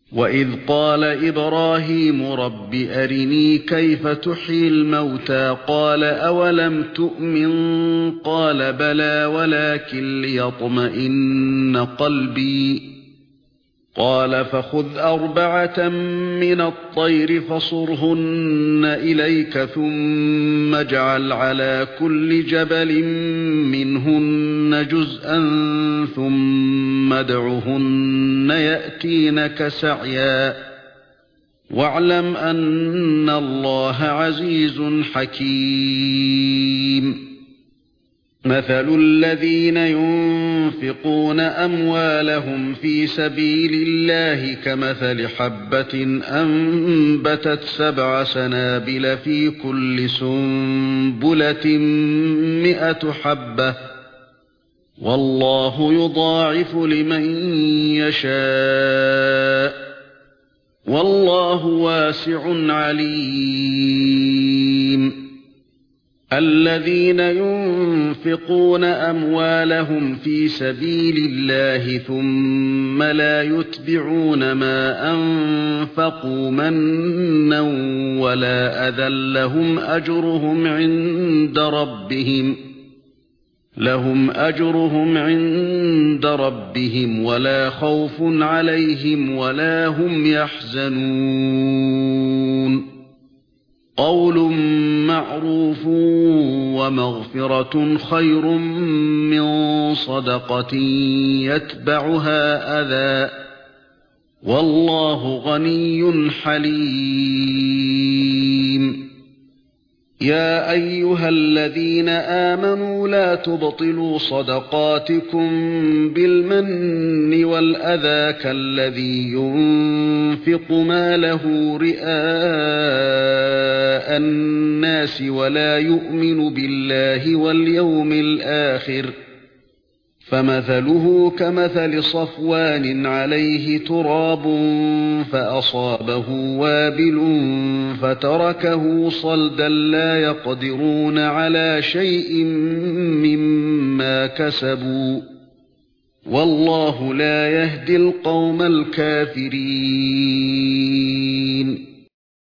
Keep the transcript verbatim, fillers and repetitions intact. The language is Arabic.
وَإِذْ قَالَ إِبْرَاهِيمُ رَبِّ أَرِنِي كَيْفَ تُحْيِي الْمَوْتَى قَالَ أَوَلَمْ تُؤْمِنْ قَالَ بَلَى وَلَكِنْ لِيَطْمَئِنَّ قَلْبِي قَالَ فَخُذْ أَرْبَعَةً مِنَ الطَّيْرِ فَصُرْهُنَّ إِلَيْكَ ثُمَّ اجْعَلْ عَلَى كُلِّ جَبَلٍ مِنْهُنَّ جُزْءًا ثُمَّ ادْعُهُنَّ يَأْتِينَكَ سَعْيًا وَاعْلَمْ أَنَّ اللَّهَ عَزِيزٌ حَكِيمٌ. مَثَلُ الَّذِينَ يُنْفِقُونَ أَمْوَالَهُمْ فِي سَبِيلِ اللَّهِ كَمَثَلِ حَبَّةٍ أَنبَتَتْ سَبْعَ سَنَابِلَ في كُلِّ سُنبُلَةٍ مِائَةُ حَبَّةٍ وَاللَّهُ يُضَاعِفُ لِمَن يَشَاءُ وَاللَّهُ وَاسِعٌ عَلِيمٌ. الَّذِينَ يُنْفِقُونَ أَمْوَالَهُمْ فِي سَبِيلِ اللَّهِ ثُمَّ لَا يُتْبِعُونَ مَا أَنفَقُوا مَنًّا وَلَا أَذًى لَّهُمْ أَجْرُهُمْ عِندَ رَبِّهِمْ لَهُمْ أَجْرُهُمْ عِندَ رَبِّهِمْ وَلَا خَوْفٌ عَلَيْهِمْ وَلَا هُمْ يَحْزَنُونَ. قَوْلٌ مَّعْرُوفٌ وَمَغْفِرَةٌ خَيْرٌ مِّن صَدَقَةٍ يَتْبَعُهَا أَذًى وَاللَّهُ غَنِيٌّ حَلِيمٌ. يَا أَيُّهَا الَّذِينَ آمَنُوا لَا تُبْطِلُوا صَدَقَاتِكُمْ بِالْمَنِّ وَالْأَذَى كَالَّذِي يُنْفِقُ مَالَهُ رِئَاءَ النَّاسِ وَلَا يُؤْمِنُ بِاللَّهِ وَالْيَوْمِ الْآخِرِ فَمَثَلُهُ كَمَثَلِ صَفْوَانٍ عَلَيْهِ تُرَابٌ فَأَصَابَهُ وَابِلٌ فَتَرَكَهُ صَلْدًا لَّا يَقْدِرُونَ عَلَى شَيْءٍ مِّمَّا كَسَبُوا وَاللَّهُ لَا يَهْدِي الْقَوْمَ الْكَافِرِينَ.